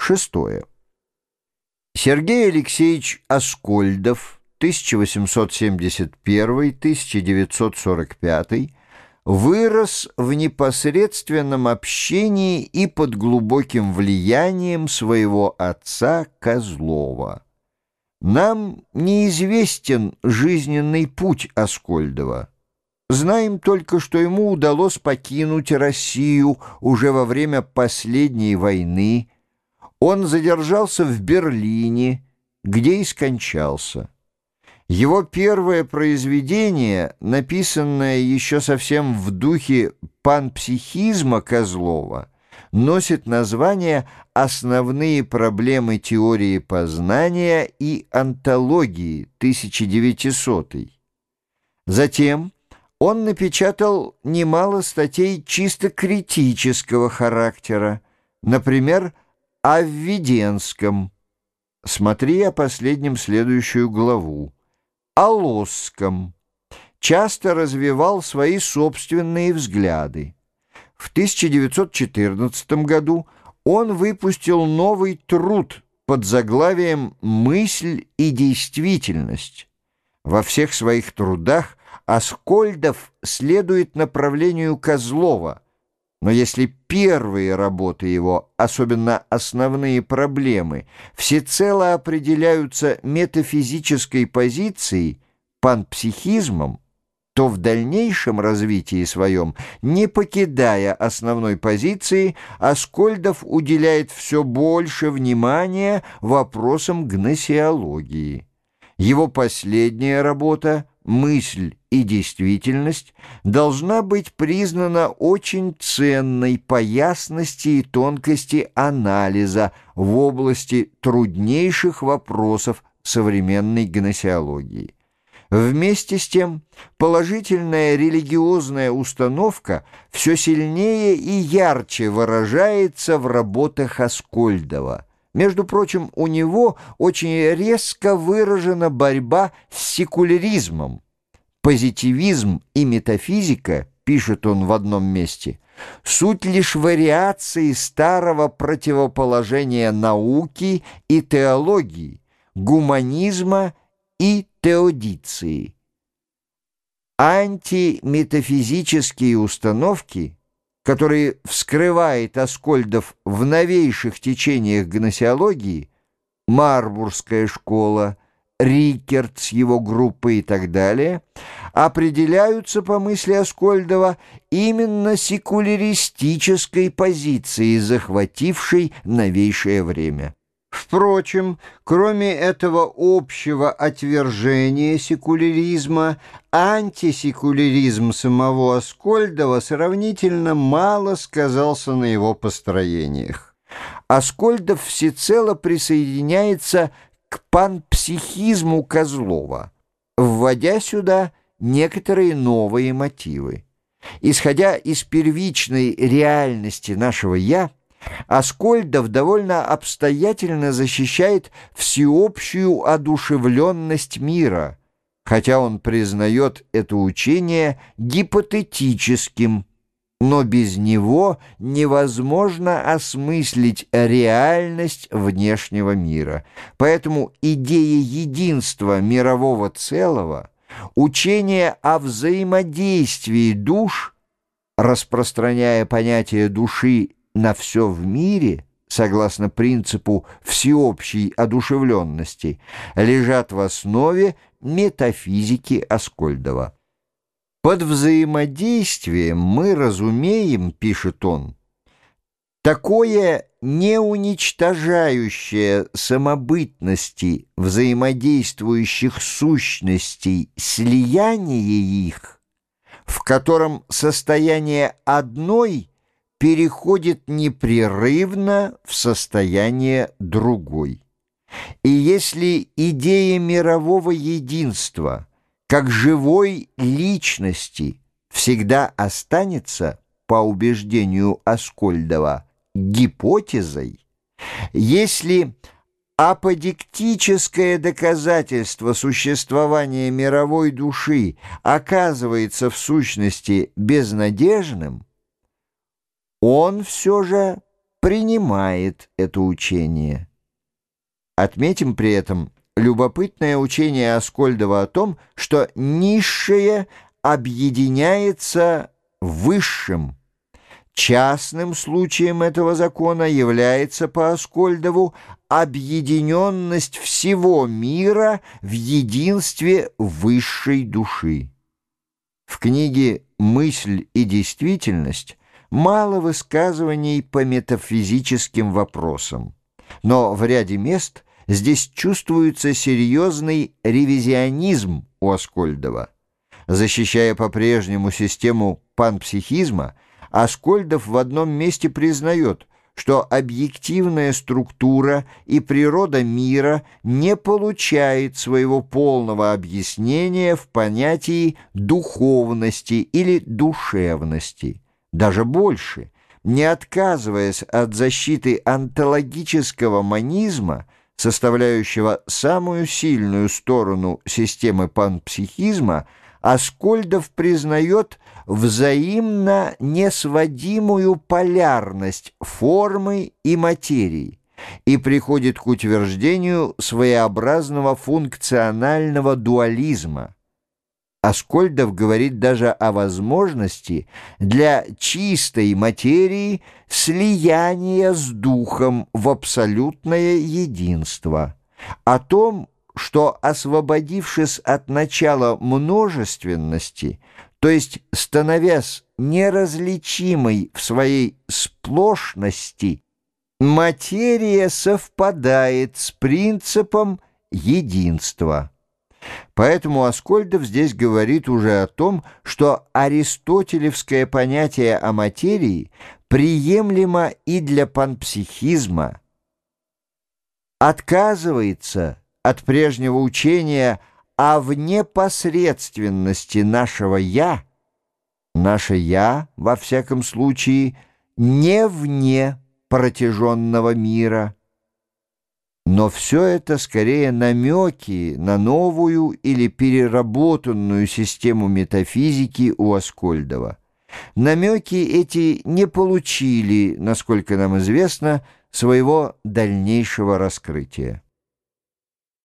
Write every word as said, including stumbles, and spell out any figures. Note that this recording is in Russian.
Шестое. Сергей Алексеевич Аскольдов, тысяча восемьсот семьдесят первый — тысяча девятьсот сорок пятый, вырос в непосредственном общении и под глубоким влиянием своего отца Козлова. Нам неизвестен жизненный путь Аскольдова. Знаем только, что ему удалось покинуть Россию уже во время последней войны. Он задержался в Берлине, где и скончался. Его первое произведение, написанное еще совсем в духе панпсихизма Козлова, носит название «Основные проблемы теории познания и онтологии» тысяча девятисотый. Затем он напечатал немало статей чисто критического характера, например, о Введенском, смотри о последнем следующую главу, о Лосском, часто развивал свои собственные взгляды. В тысяча девятьсот четырнадцатом году он выпустил новый труд под заглавием «Мысль и действительность». Во всех своих трудах Аскольдов следует направлению Козлова, но если первые работы его, особенно основные проблемы, всецело определяются метафизической позицией, панпсихизмом, то в дальнейшем развитии своем, не покидая основной позиции, Аскольдов уделяет все больше внимания вопросам гносеологии. Его последняя работа «Мысль и действительность» должна быть признана очень ценной по ясности и тонкости анализа в области труднейших вопросов современной гносеологии. Вместе с тем, положительная религиозная установка все сильнее и ярче выражается в работах Аскольдова. Между прочим, у него очень резко выражена борьба с секуляризмом. Позитивизм и метафизика, пишет он в одном месте, суть лишь вариации старого противоположения науки и теологии, гуманизма и теодиции. Антиметафизические установки, которые вскрывает Аскольдов в новейших течениях гносеологии, Марбургская школа, Рикерт с его группой и так далее, определяются, по мысли Аскольдова, именно секуляристической позицией, захватившей новейшее время. Впрочем, кроме этого общего отвержения секуляризма, антисекуляризм самого Аскольдова сравнительно мало сказался на его построениях. Аскольдов всецело присоединяется к панпсихизму Козлова, вводя сюда некоторые новые мотивы. Исходя из первичной реальности нашего «я», Аскольдов довольно обстоятельно защищает всеобщую одушевленность мира, хотя он признает это учение гипотетическим, но без него невозможно осмыслить реальность внешнего мира. Поэтому идея единства мирового целого, учение о взаимодействии душ, распространяя понятие души на все в мире, согласно принципу всеобщей одушевленности, лежат в основе метафизики Аскольдова. Под взаимодействием мы разумеем, пишет он, такое неуничтожающее самобытности взаимодействующих сущностей слияние их, в котором состояние одной переходит непрерывно в состояние другой. И если идея мирового единства как живой личности всегда останется, по убеждению Аскольдова, гипотезой, если аподиктическое доказательство существования мировой души оказывается в сущности безнадежным, он все же принимает это учение. Отметим при этом любопытное учение Аскольдова о том, что низшее объединяется высшим. Частным случаем этого закона является по Аскольдову объединенность всего мира в единстве высшей души. В книге «Мысль и действительность» мало высказываний по метафизическим вопросам, но в ряде мест здесь чувствуется серьезный ревизионизм у Аскольдова. Защищая по-прежнему систему панпсихизма, Аскольдов в одном месте признает, что объективная структура и природа мира не получает своего полного объяснения в понятии духовности или душевности. Даже больше, не отказываясь от защиты онтологического монизма, составляющего самую сильную сторону системы панпсихизма, Аскольдов признает взаимно несводимую полярность формы и материи и приходит к утверждению своеобразного функционального дуализма. Аскольдов говорит даже о возможности для чистой материи слияния с духом в абсолютное единство, о том, что, освободившись от начала множественности, то есть становясь неразличимой в своей сплошности, материя совпадает с принципом единства. Поэтому Аскольдов здесь говорит уже о том, что аристотелевское понятие о материи приемлемо и для панпсихизма, отказывается от прежнего учения о внепосредственности нашего «я», наше «я», во всяком случае, не вне протяженного мира. Но все это скорее намеки на новую или переработанную систему метафизики у Аскольдова. Намеки эти не получили, насколько нам известно, своего дальнейшего раскрытия.